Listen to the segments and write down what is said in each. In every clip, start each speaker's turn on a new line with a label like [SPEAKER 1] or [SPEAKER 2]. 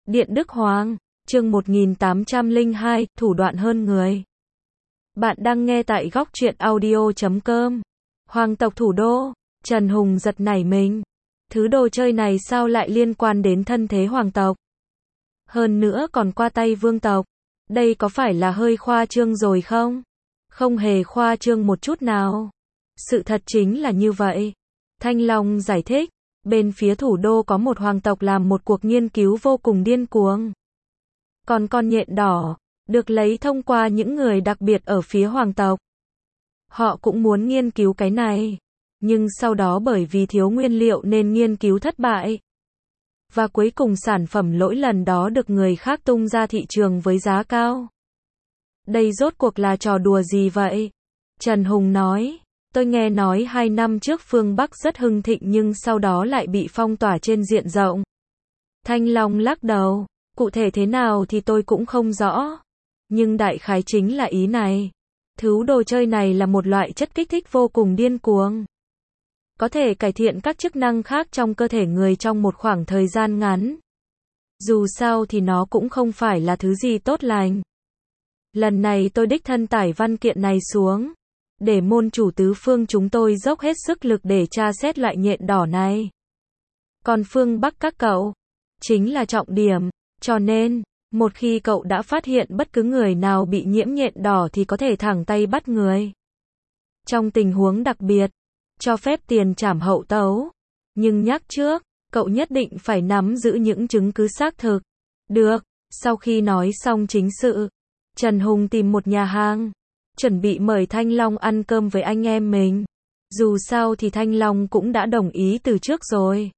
[SPEAKER 1] Điện Đức Hoàng, chương 1802, thủ đoạn hơn người. Bạn đang nghe tại góc truyện audio.com. Hoàng tộc thủ đô, Trần Hùng giật nảy mình. Thứ đồ chơi này sao lại liên quan đến thân thế hoàng tộc? Hơn nữa còn qua tay vương tộc. Đây có phải là hơi khoa trương rồi không? Không hề khoa trương một chút nào. Sự thật chính là như vậy. Thanh Long giải thích, bên phía thủ đô có một hoàng tộc làm một cuộc nghiên cứu vô cùng điên cuồng. Còn con nhện đỏ, được lấy thông qua những người đặc biệt ở phía hoàng tộc. Họ cũng muốn nghiên cứu cái này, nhưng sau đó bởi vì thiếu nguyên liệu nên nghiên cứu thất bại. Và cuối cùng sản phẩm lỗi lần đó được người khác tung ra thị trường với giá cao. Đây rốt cuộc là trò đùa gì vậy? Trần Hùng nói, tôi nghe nói 2 năm trước phương Bắc rất hưng thịnh nhưng sau đó lại bị phong tỏa trên diện rộng. Thanh Long lắc đầu, cụ thể thế nào thì tôi cũng không rõ. Nhưng đại khái chính là ý này. Thứ đồ chơi này là một loại chất kích thích vô cùng điên cuồng. Có thể cải thiện các chức năng khác trong cơ thể người trong một khoảng thời gian ngắn. Dù sao thì nó cũng không phải là thứ gì tốt lành. Lần này tôi đích thân tải văn kiện này xuống, để môn chủ tứ phương chúng tôi dốc hết sức lực để tra xét loại nhện đỏ này. Còn phương Bắc các cậu, chính là trọng điểm, cho nên, một khi cậu đã phát hiện bất cứ người nào bị nhiễm nhện đỏ thì có thể thẳng tay bắt người. Trong tình huống đặc biệt, cho phép tiền trảm hậu tấu. Nhưng nhắc trước, cậu nhất định phải nắm giữ những chứng cứ xác thực. Được, sau khi nói xong chính sự, Trần Hùng tìm một nhà hàng, chuẩn bị mời Thanh Long ăn cơm với anh em mình. Dù sao thì Thanh Long cũng đã đồng ý từ trước rồi.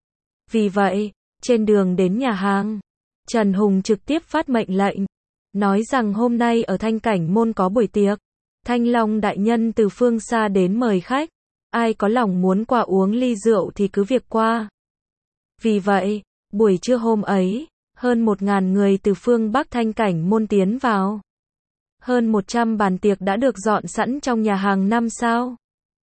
[SPEAKER 1] Vì vậy, trên đường đến nhà hàng, Trần Hùng trực tiếp phát mệnh lệnh, nói rằng hôm nay ở Thanh Cảnh Môn có buổi tiệc. Thanh Long đại nhân từ phương xa đến mời khách. Ai có lòng muốn qua uống ly rượu thì cứ việc qua. Vì vậy, buổi trưa hôm ấy, hơn 1.000 người từ phương Bắc Thanh Cảnh Môn tiến vào. Hơn 100 bàn tiệc đã được dọn sẵn trong nhà hàng 5 sao.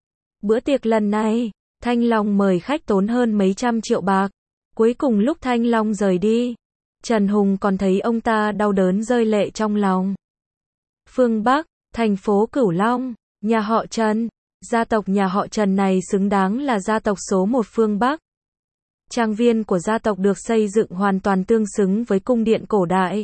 [SPEAKER 1] Bữa tiệc lần này, Thanh Long mời khách tốn hơn mấy trăm triệu bạc. Cuối cùng lúc Thanh Long rời đi, Trần Hùng còn thấy ông ta đau đớn rơi lệ trong lòng. Phương Bắc, thành phố Cửu Long, nhà họ Trần. Gia tộc nhà họ Trần này xứng đáng là gia tộc số 1 phương Bắc. Trang viên của gia tộc được xây dựng hoàn toàn tương xứng với cung điện cổ đại.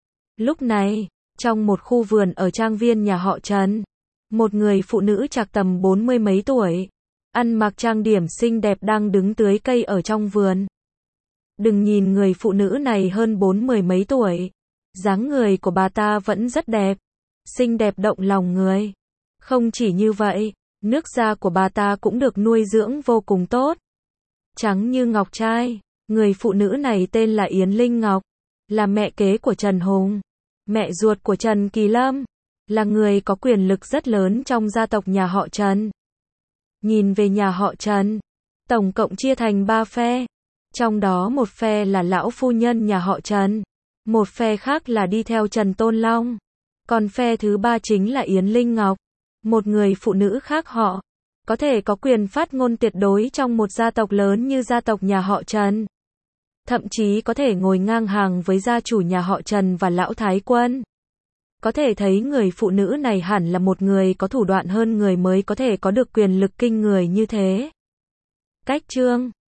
[SPEAKER 1] Lúc này, trong một khu vườn ở trang viên nhà họ Trần, một người phụ nữ trạc tầm 40 mấy tuổi, ăn mặc trang điểm xinh đẹp đang đứng tưới cây ở trong vườn. Đừng nhìn người phụ nữ này hơn 40 mấy tuổi, dáng người của bà ta vẫn rất đẹp, xinh đẹp động lòng người. Không chỉ như vậy, nước da của bà ta cũng được nuôi dưỡng vô cùng tốt. Trắng như ngọc trai. Người phụ nữ này tên là Yến Linh Ngọc, là mẹ kế của Trần Hùng, mẹ ruột của Trần Kỳ Lâm, là người có quyền lực rất lớn trong gia tộc nhà họ Trần. Nhìn về nhà họ Trần, tổng cộng chia thành 3 phe. Trong đó một phe là lão phu nhân nhà họ Trần, một phe khác là đi theo Trần Tôn Long, còn phe thứ 3 chính là Yến Linh Ngọc, một người phụ nữ khác họ, có thể có quyền phát ngôn tuyệt đối trong một gia tộc lớn như gia tộc nhà họ Trần. Thậm chí có thể ngồi ngang hàng với gia chủ nhà họ Trần và lão Thái Quân. Có thể thấy người phụ nữ này hẳn là một người có thủ đoạn hơn người mới có thể có được quyền lực kinh người như thế. Cách chương